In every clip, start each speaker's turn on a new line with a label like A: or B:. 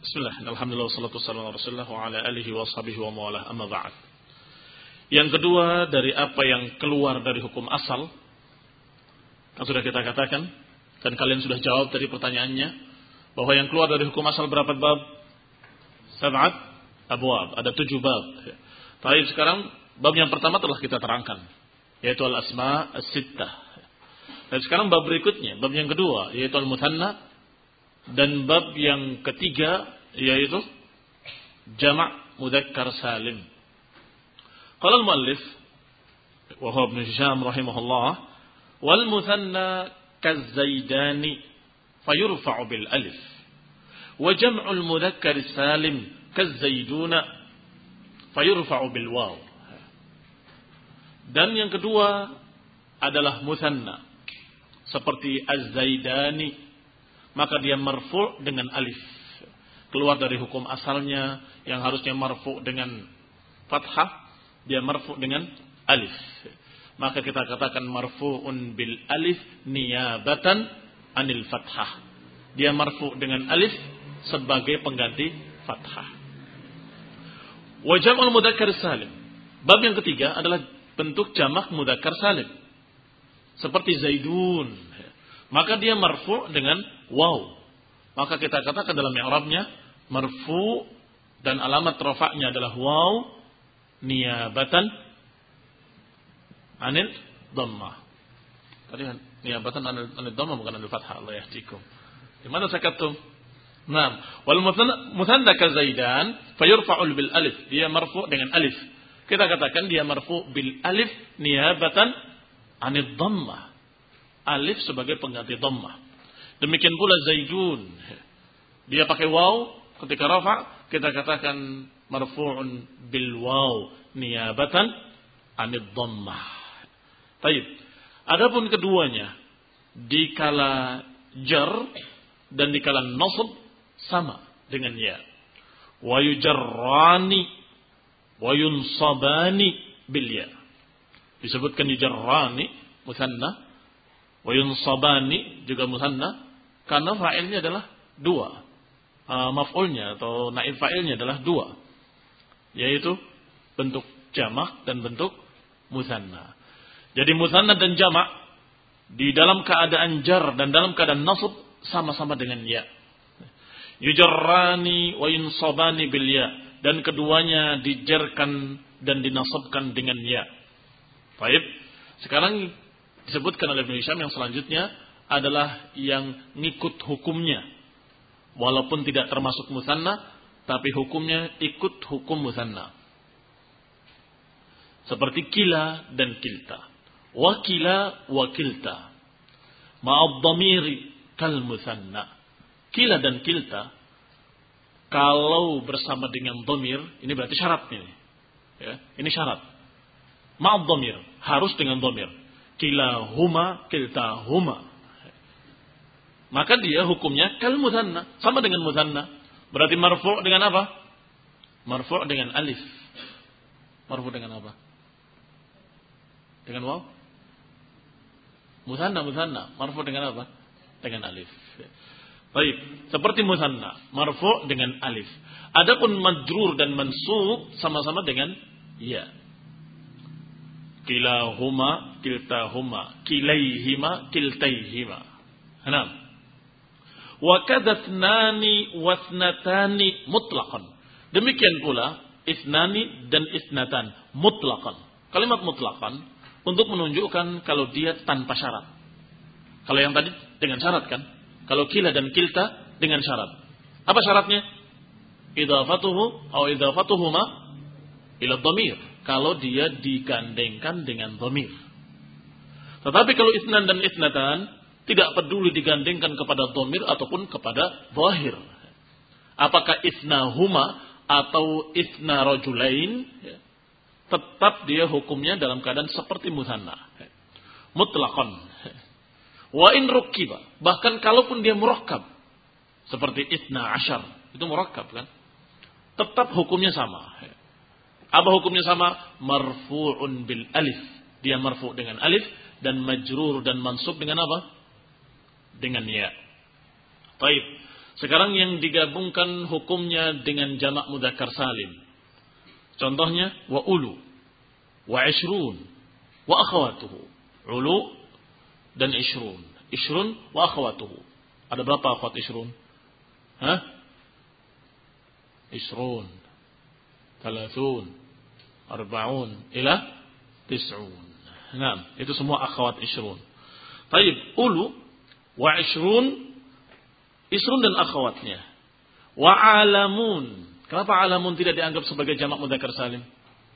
A: Bismillah, alhamdulillah, wassalatu wassalamu ala rasulillah wa ala alihi wa sahbihi wa mawalah, amma ba'd. Yang kedua dari apa yang keluar dari hukum asal, yang sudah kita katakan, dan kalian sudah jawab dari pertanyaannya, bahwa yang keluar dari hukum asal berapa bab? 7 abwab, ada 7 bab. Tapi sekarang bab yang pertama telah kita terangkan, yaitu al-asma as-sittah. Dan sekarang bab berikutnya, bab yang kedua, yaitu al-muthanna, dan bab yang ketiga yaitu jamak mudzakkar salim. Qala al-muallif wa huwa Ibnu Hisham rahimahullah, wal muthanna kaz-zaidani fayurfa'u bil alif wa jam'ul mudzakkar salim kaz-zaiduna fayurfa'u bil waw. Dan yang kedua adalah muthanna seperti az-zaidani, maka dia marfu' dengan alif. Keluar dari hukum asalnya yang harusnya marfu' dengan fathah, dia marfu' dengan alif. Maka kita katakan marfu'un bil alif niyabatan anil fathah. Dia marfu' dengan alif sebagai pengganti fathah. Wa jam'ul mudzakkar salim. Bab yang ketiga adalah bentuk jamak mudzakkar salim. Seperti zaidun. Maka dia marfu' dengan waw. Maka kita katakan dalam i'rabnya marfu' dan alamat rafa'nya adalah waw niyabatan anil dhammah. Tadi niyabatan anil dhammah bukan anil fathah. Allah yahdikum. Di mana sakattum? Naam. Wal muthanna ka zaidan fayurfa'u bil alif. Dia marfu' dengan alif. Kita katakan dia marfu' bil alif niyabatan anil dhammah. Alif sebagai pengganti dhammah. Demikian pula zaidun. Dia pakai waw ketika rafa, kita katakan marfu'un bil waw niyabatan anid dhammah. Baik. Adapun keduanya dikala jar dan dikala nasab sama dengan ya. Wa yujarrani wa yunsabani bil ya. Disebutkan yujarrani mutsanna wa yunsabani juga mutsanna karena fa'ilnya adalah 2. Maf'ulnya atau naib fa'ilnya adalah 2. Yaitu bentuk jamak dan bentuk mutsanna. Jadi mutsanna dan jamak di dalam keadaan jar dan dalam keadaan nasab sama-sama dengan ya. Yujarrani wa yunsabani bil ya, dan keduanya dijarkan dan dinasabkan dengan ya. Baik. Sekarang disebutkan oleh Ibnu Hisham yang selanjutnya adalah yang ngikut hukumnya. Walaupun tidak termasuk mutsanna, tapi hukumnya ikut hukum mutsanna. Seperti kila dan kilta. Wa kila wa kilta. Ma'ad dhamiri kal mutsanna. Kila dan kilta kalau bersama dengan dhamir, ini berarti syarat ini. Ya, ini syarat. Ma'ad dhamir, harus dengan dhamir. Kilahuma kiltahuma. Maka dia hukumnya kal mutsanna, sama dengan mutsanna. Berarti marfu' dengan apa? Marfu' dengan alif. Marfu' dengan apa? Dengan waw? Mutsanna, marfu' dengan apa? Dengan alif. Baik, seperti mutsanna, marfu' dengan alif. Adapun majrur dan mansub sama-sama dengan ya. Kilahuma kiltahuma, kilaihima kiltaihima. Enam. Wa kadathnani wasnatani mutlaqan. Demikian pula isnani dan isnatan mutlaqan. Kalimat mutlaqan untuk menunjukkan kalau dia tanpa syarat. Kalau yang tadi dengan syarat kan? Kalau kila dan kilta dengan syarat. Apa syaratnya? Idhafatuhu atau idhafatuhuma ila dhamir. Kalau dia digandengkan dengan dhamir. Tetapi kalau isnan dan isnatan tidak peduli digandengkan kepada dhamir ataupun kepada zahir. Apakah isnahuma atau isna rajulain, tetap dia hukumnya dalam keadaan seperti mutsanna. Mutlaqan. Wa in rukkiba, bahkan kalaupun dia murakkab seperti isna asyar, itu murakkab kan? Tetap hukumnya sama. Apa hukumnya sama? Marfu'un bil alif. Dia marfu' dengan alif dan majrur dan mansub dengan apa? Dengan ya. Baik. Sekarang yang digabungkan hukumnya dengan jamak mudzakkar salim. Contohnya wa ulu, wa ishrun, wa akhawatuhu. Ulu dan ishrun. Ishrun wa akhawatuhu. Ada berapa akhwat ishrun? Ishrun, 30, 40 ila 90. Nah, itu semua akhwat ishrun. Taib, ulu wa ishrun, ishrun dan akhwatnya. Wa alamun. Kenapa alamun tidak dianggap sebagai jamak mudzakkar salim?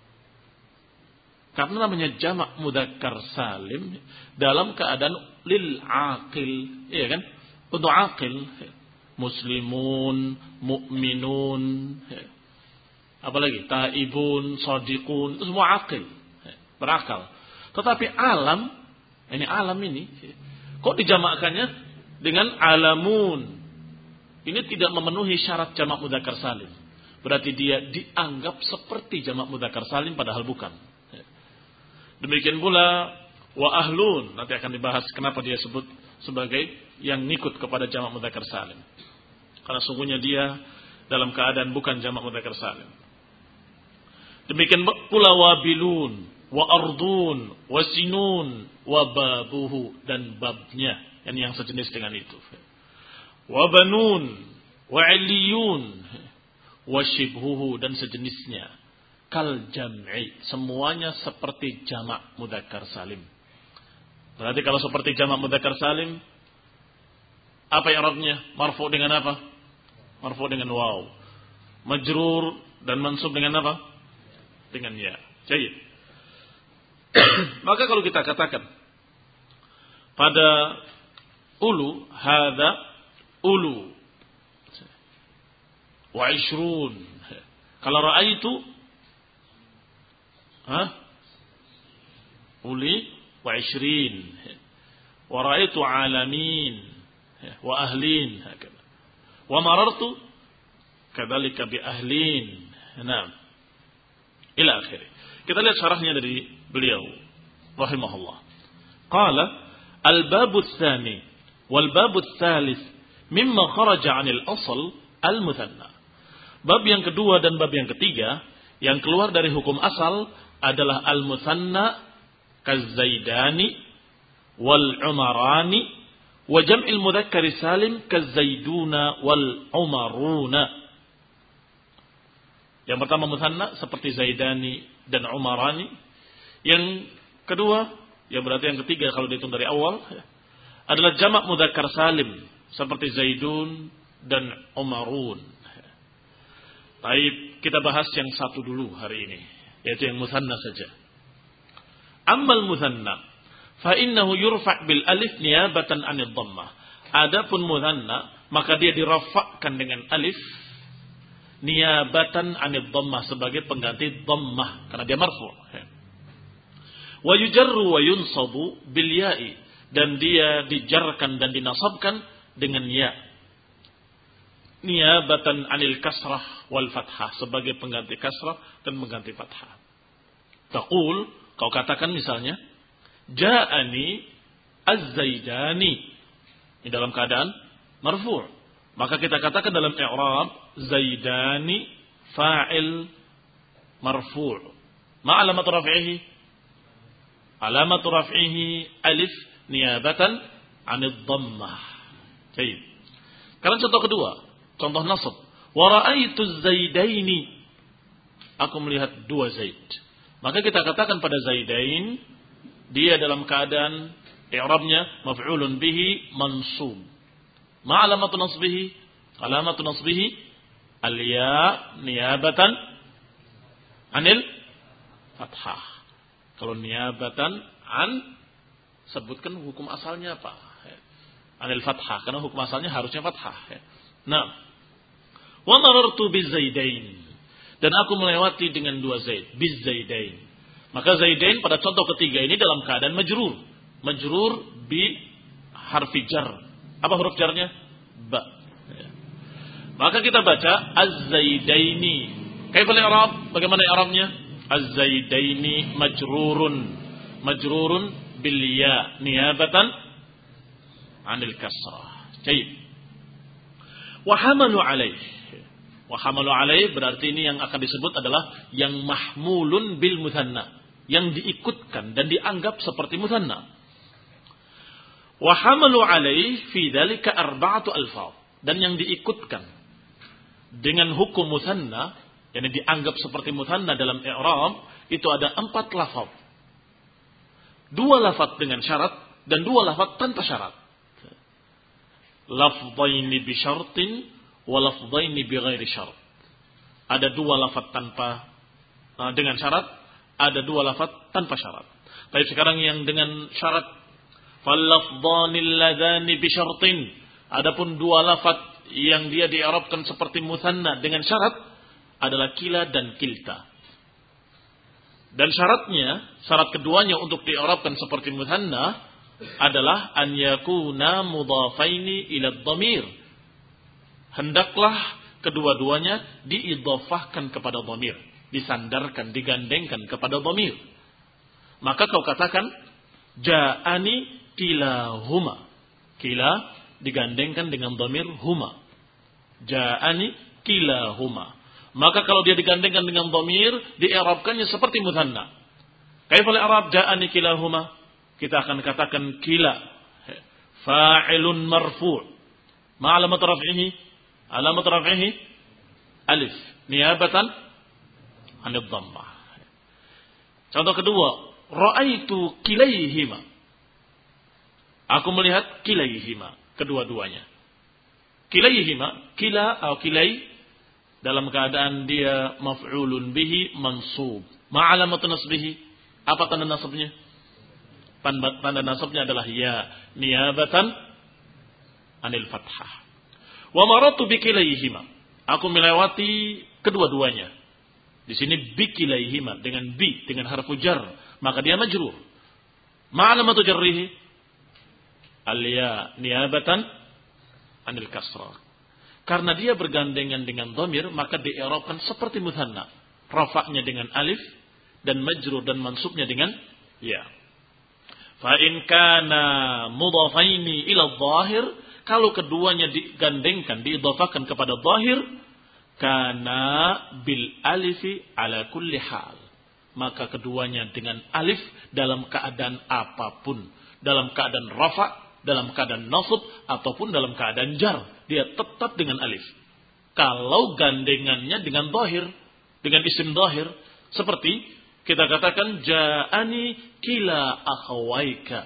A: Karena namanya jamak mudzakkar salim dalam keadaan lil aqil, iya kan? Untuk aqil, muslimun, mukminun, apalagi taibun, shadiqun, itu semua aqil, berakal. Tetapi alam, ini alam ini kok dijamakkannya dengan alamun? Ini tidak memenuhi syarat jamak mudzakkar salim. Berarti dia dianggap seperti jamak mudzakkar salim padahal bukan. Demikian pula wa ahlun, nanti akan dibahas kenapa dia sebut sebagai yang ngikut kepada jamak mudzakkar salim. Karena sungguhnya dia dalam keadaan bukan jamak mudzakkar salim. Demikian pula wabilun, wa ardun, wa sinun, wa babuhu, dan babnya yang sejenis dengan itu. Wa banun, wa iliyun, wa shibhuhu, dan sejenisnya. Kal jam'i, semuanya seperti jamak mudzakkar salim. Berarti kalau seperti jamak mudzakkar salim, apa i'rabnya? Marfu dengan apa? Marfu dengan waw. Majrur dan mansub dengan apa? Dengan ya. Baik. Maka kalau kita katakan pada ulu, hadza ulu wa ishrun. Kalau ra'aitu uli wa ishrin wa ra'aitu alamin wa ahlin hakala wa marartu kadzalika bi ahlin. Naam, ila akhir. Kita lihat syarahnya dari beliau rahimahullah. Qala al-bab ats-tsani wal bab ats-tsalits mimma kharaja 'anil asl al-muthanna. Bab yang kedua dan bab yang ketiga yang keluar dari hukum asal adalah al-muthanna kaz-zaidani wal umarani wa jam'il mudzakkar salim kaz-zaiduna wal umaruna. Yang pertama muthanna seperti zaidani dan umarani. Yang kedua, yang berarti yang ketiga kalau dihitung dari awal, adalah jamak mudzakkar salim seperti zaidun dan umarun. Baik, kita bahas yang satu dulu hari ini, yaitu yang muthanna saja. Ammal muthanna fa innahu yurfa' bil alif niyabatan 'anil dhammah. Adapun muthanna maka dia dirafa'kan dengan alif niyabatan 'anil dhammah sebagai pengganti dhammah karena dia marfu'. Wa yujarru wa yunsabu bil ya'i, dan dia dijarkan dan dinasabkan dengan ya. Niyabatan 'anil kasrah wal fathah, sebagai pengganti kasrah dan pengganti fathah. Taqul, kau katakan misalnya, ja'ani az-zaidani, ini dalam keadaan marfu'. Maka kita katakan dalam i'rab zaidani fa'il marfu'. Ma alamat raf'ihi? Alamat raf'ihi alif niyabatan 'anid dhammah. Baik. Sekarang contoh kedua, contoh nasab. Wa ra'aitu az-zaidaini, aku melihat dua zaid. Maka kita katakan pada zaidain, dia dalam keadaan i'rabnya maf'ulun bihi mansub. Ma alamatu nasbihi? Alamatu nasbihi al-ya niyabatan 'anil fathah. Kalau niyabatan an, sebutkan hukum asalnya apa? Anil fathah, karena hukum asalnya harusnya fathah. Nah, wa marartu bizaidain, dan aku melewati dengan dua zaid, bizaidain. Maka zaidain pada contoh ketiga ini dalam keadaan majrur. Majrur bi harfi jar. Apa huruf jarnya? Ba. Maka kita baca az-zaidaini. Kaifa al-i'rab? Bagaimana i'rabnya? Az-zaidaini majrurun. Majrurun bil ya niyabatan 'anil kasrah. Baik. Wa hamalu alaih. Wa hamalu alaih berarti ini yang akan disebut adalah yang mahmulun bil muthanna, yang diikutkan dan dianggap seperti muthanna. Wa hamalu alaih fi dzalika arba'atu alfaz, dan yang diikutkan dengan hukum muthanna, yang dianggap seperti muthanna dalam i'rab, itu ada 4 lafaz. 2 lafaz dengan syarat dan 2 lafaz tanpa syarat. Lafdhaini bi syartin wa lafdhaini bi ghairi syart. Ada 2 lafaz tanpa dengan syarat, ada 2 lafaz tanpa syarat. Tapi sekarang yang dengan syarat, fal lafdhanil ladzani bi syartin. Adapun 2 lafaz yang dia di'rabkan seperti mutsanna dengan syarat adalah kila dan kilta. Dan syarat keduanya untuk di'rabkan seperti mutsanna adalah an yakuna mudhafaini ila dhamir. Hendaklah kedua-duanya diidhafahkan kepada dhamir, disandarkan, digandengkan kepada dhamir. Maka kau katakan ja'ani kilahuma. Kila digandengkan dengan dhamir huma. Ja'ani kilahuma. Maka kalau dia digandengkan dengan dhamir, di'irabkannya seperti mutsanna. Kaifal i'rab ja'ani kilahuma? Kita akan katakan kila fa'ilun marfu'. Ma alamat raf'ihi? Alamat raf'ihi alif niyabatan 'anil dhammah. Contoh kedua, ra'aitu kilaihima. Aku melihat kilaihima, kedua-duanya. Kilaihima, kila atau kilai dalam keadaan dia maf'ulun bihi mansub. Ma alamat nasbihi? Apa tanda nasabnya? Tanda nasabnya adalah ya niyabatan anil fathah. Wa maratu bi kilaihima. Aku melewati kedua-duanya. Di sini bi kilaihima dengan bi, dengan harfu jar, maka dia majrur. Ma alamatu jarrihi? Al-ya niyabatan anil kasrah. Karena dia bergandengan dengan dhamir, maka di'irabkan seperti mutsanna. Rafa'nya dengan alif dan majrur dan mansubnya dengan ya. Fa in kana mudhafaini ila dhahir, kalau keduanya digandengkan, diidhafahkan kepada zahir, kana bil alifi ala kulli hal. Maka keduanya dengan alif dalam keadaan apapun, dalam keadaan rafa', dalam keadaan nasab ataupun dalam keadaan jar, dia tetap dengan alif. Kalau gandengannya dengan zahir, dengan isim zahir, seperti kita katakan ja'ani kila akhawaika.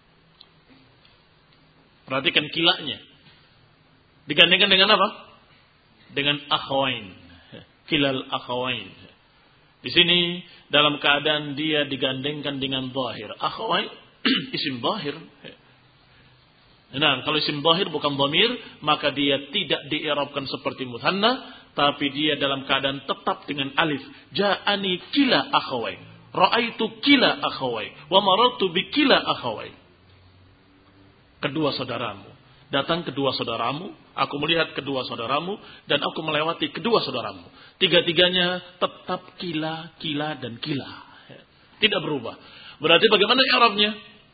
A: Perhatikan kilanya. Digandengkan dengan apa? Dengan akhawain. Kilal akhawain. Di sini dalam keadaan dia digandengkan dengan zahir. Akhawain isim zahir. Nah, kalau isim zahir bukan dhamir, maka dia tidak di'irabkan seperti mutsanna, tapi dia dalam keadaan tetap dengan alif. Ja'ani kila akhawai, ra'aitu kila akhawai, wa marartu bi kila akhawai. Kedua saudaramu, datang kedua saudaramu, aku melihat kedua saudaramu, dan aku melewati kedua saudaramu. Tiga-tiganya tetap kila, kila, dan kila. Tidak berubah. Berarti bagaimana i'rabnya?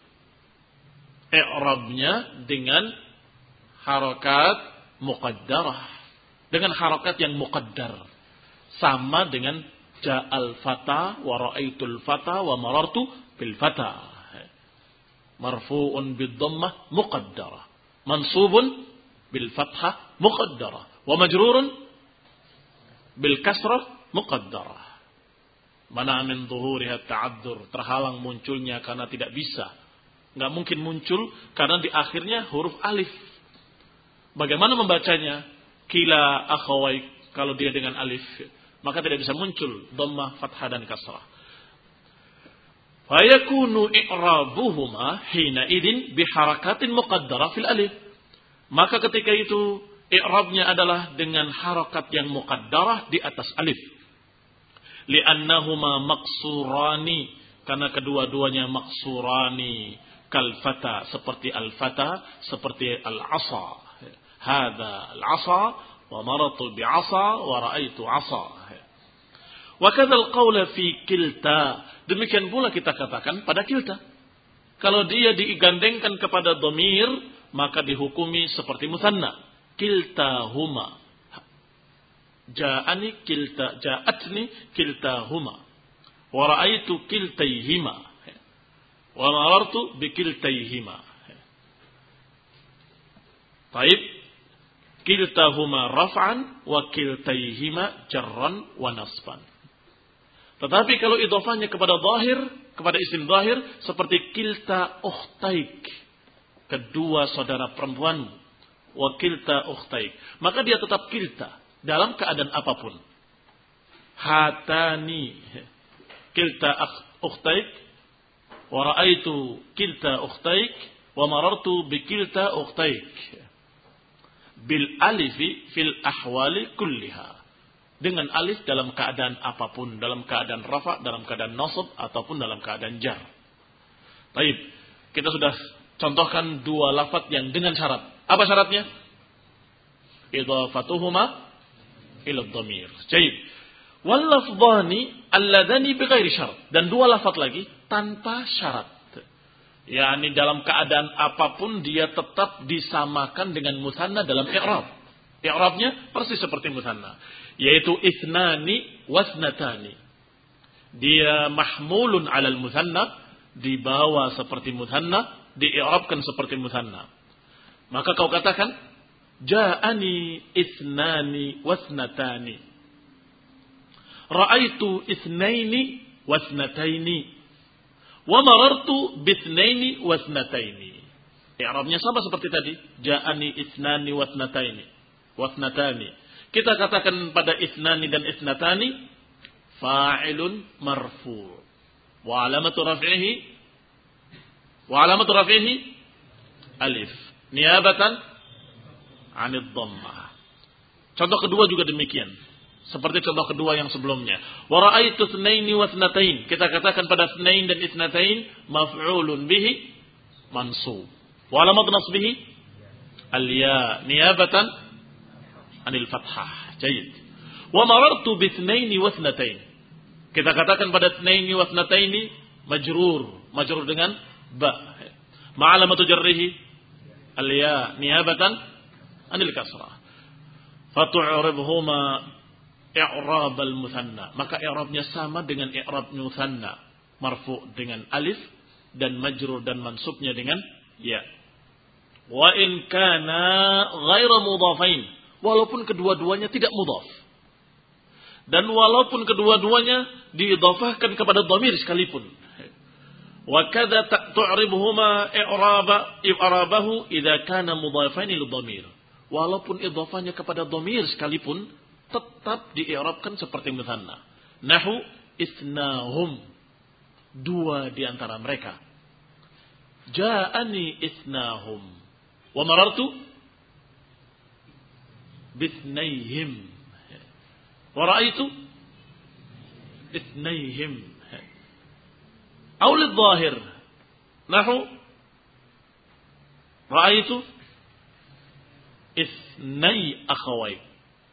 A: I'rabnya dengan harakat muqaddarah. Dengan harakat yang muqaddar. Sama dengan ja'al fata wa ra'aitul fata wa marartu bil fata. Marfu'un bid dhammah muqaddarah. Mansubun bil fathah muqaddarah. Wa majrurun bil kasrah muqaddarah. Mana min dhuhuriha ta'addur, terhalang munculnya karena tidak bisa. Enggak mungkin muncul karena di akhirnya huruf alif. Bagaimana membacanya? Kila akhawai, kalau dia dengan alif, maka tidak bisa muncul dhammah, fathah dan kasrah. Fa yakunu i'rabuhuma hina idin bi harakatin muqaddarah fil alif. Maka ketika itu i'rabnya adalah dengan harakat yang muqaddarah di atas alif. Li'annahuma maqsurani, karena kedua-duanya maqsurani. Kal fata, seperti al-fata, seperti al-asa. Hada al-asa wa maratu bi'asa wa ra'aitu asa. Wa kadzal qaula fi kilta. Demikian pula kita katakan pada kilta. Kalau dia digandengkan kepada dhamir, maka dihukumi seperti mutsanna. kiltahuma. Ja'atni kiltahuma. Wa ra'aitu kiltaihima. Wa marartu bikiltaihima. Taib. Kiltahuma raf'an wa kiltaihima jarran wa nasban. Tetapi kalau idhofahnya kepada zahir, kepada isim zahir, seperti kilta ukhtaik, kedua saudara perempuanmu, wa kilta ukhtaik, maka dia tetap kilta dalam keadaan apapun. Hatani kilta ukhtaik, wa ra'aitu kilta ukhtaik, wa marartu bi kilta ukhtaik. Bil alifi fil ahwali kulliha. Dengan alif dalam keadaan apapun, dalam keadaan rafa, dalam keadaan nasab, ataupun dalam keadaan jar. Baik, kita sudah contohkan dua lafaz yang dengan syarat. Apa syaratnya? Idhafatuhuma ila dhamir. Baik. Wal lafdhani alladhani bighairi syarat. Dan dua lafaz lagi tanpa syarat. yakni dalam keadaan apapun dia tetap disamakan dengan mutsanna dalam i'rab. I'rabnya persis seperti mutsanna, yaitu ithnani wasnatani. Dia mahmulun 'alal mutsanna, dibawa seperti mutsanna, di'irabkan seperti mutsanna. Maka kau katakan ja'ani ithnani wasnatani. Ra'aitu ithnaini wasnataini. Wa marartu bithnaini wasnataini. I'rabnya sama seperti tadi. Ja'ani ithnani wasnatani. Kita katakan pada ithnani dan ithnatani fa'ilun marfu'. Wa alamatu raf'ihi alif. Niabatan 'anid dhammah. Contoh kedua juga demikian. Seperti contoh kedua yang sebelumnya. Wa ra'aitu itsnaini wa itsnatain. Kita katakan pada itsnain dan itsnatain maf'ulun bihi mansub. Wa alamat nasbihi al-ya niyabatan 'anil fathah. Jayyid. Wa marartu bi itsnaini wa itsnatain. Kita katakan pada itsnaini wa itsnataini majrur dengan ba. Ma alamatu jarrihi al-ya niyabatan 'anil kasrah. Fatu'ribhuma i'rab al-mutsanna, maka i'rabnya sama dengan i'rab mutsanna, marfu dengan alif dan majrur dan mansubnya dengan ya. Wa in kana ghairu mudhafain, walaupun kedua-duanya tidak mudhaf. Dan walaupun kedua-duanya diidhafahkan kepada dhamir sekalipun. Wa kadza tu'ribuhuma i'rabahu idza kana mudhafain lil dhamir. Walaupun idhafahnya kepada dhamir sekalipun tetap di'irabkan seperti mutsanna. Nahu isnahum, dua di antara mereka. Ja'ani isnahum wa marartu bitsnaihim wa ra'aitu itsnaihim. Aw lidh-dhahir nahu ra'aitu itsnai akhawai.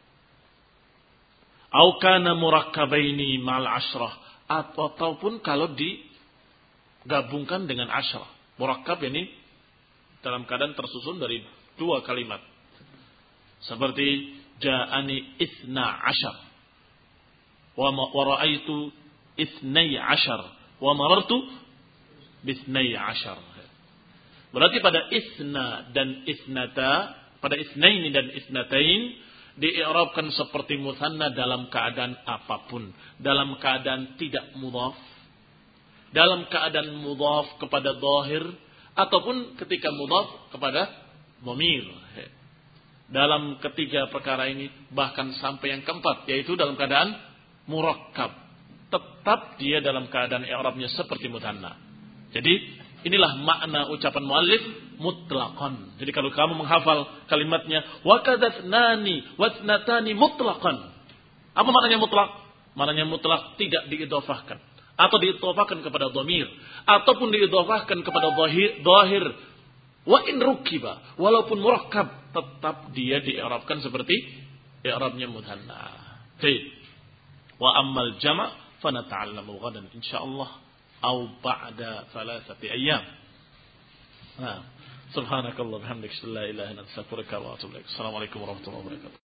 A: Au kana murakkabaini ma'al asyrah, ataupun kalau digabungkan dengan asyrah. Murakkab ini dalam keadaan tersusun dari dua kalimat. Seperti ja'ani itsna asyar wa ra'aitu itsnai asyar wa marartu bitsnai asyar. Berarti pada isna dan isnata, pada isnaini dan isnatain di'irabkan seperti mutsanna dalam keadaan apapun, dalam keadaan tidak mudhaf, dalam keadaan mudhaf kepada dhahir, ataupun ketika mudhaf kepada dhamir. Dalam ketiga perkara ini, bahkan sampai yang keempat, yaitu dalam keadaan murakkab, tetap dia dalam keadaan i'rabnya seperti mutsanna. Jadi inilah makna ucapan muallif mutlaqan. Jadi kalau kamu menghafal kalimatnya wa kadzatnani wasnatani mutlaqan. Apa maknanya mutlaq? Maknanya mutlaq tidak diidhafahkan atau diidhafahkan kepada dhamir ataupun diidhafahkan kepada dhahir. Wa in rukiba, walaupun murakkab tetap dia di'irabkan seperti i'rabnya mutsanna. Baik. Wa ammal jama' fa nata'allamu ghadan insyaallah au ba'da 3 ayyam. Nah, Subhanakallah bihamdika la ilaha illa anta astaghfiruka wa atubu ilaik. Assalamualaikum warahmatullahi wabarakatuh.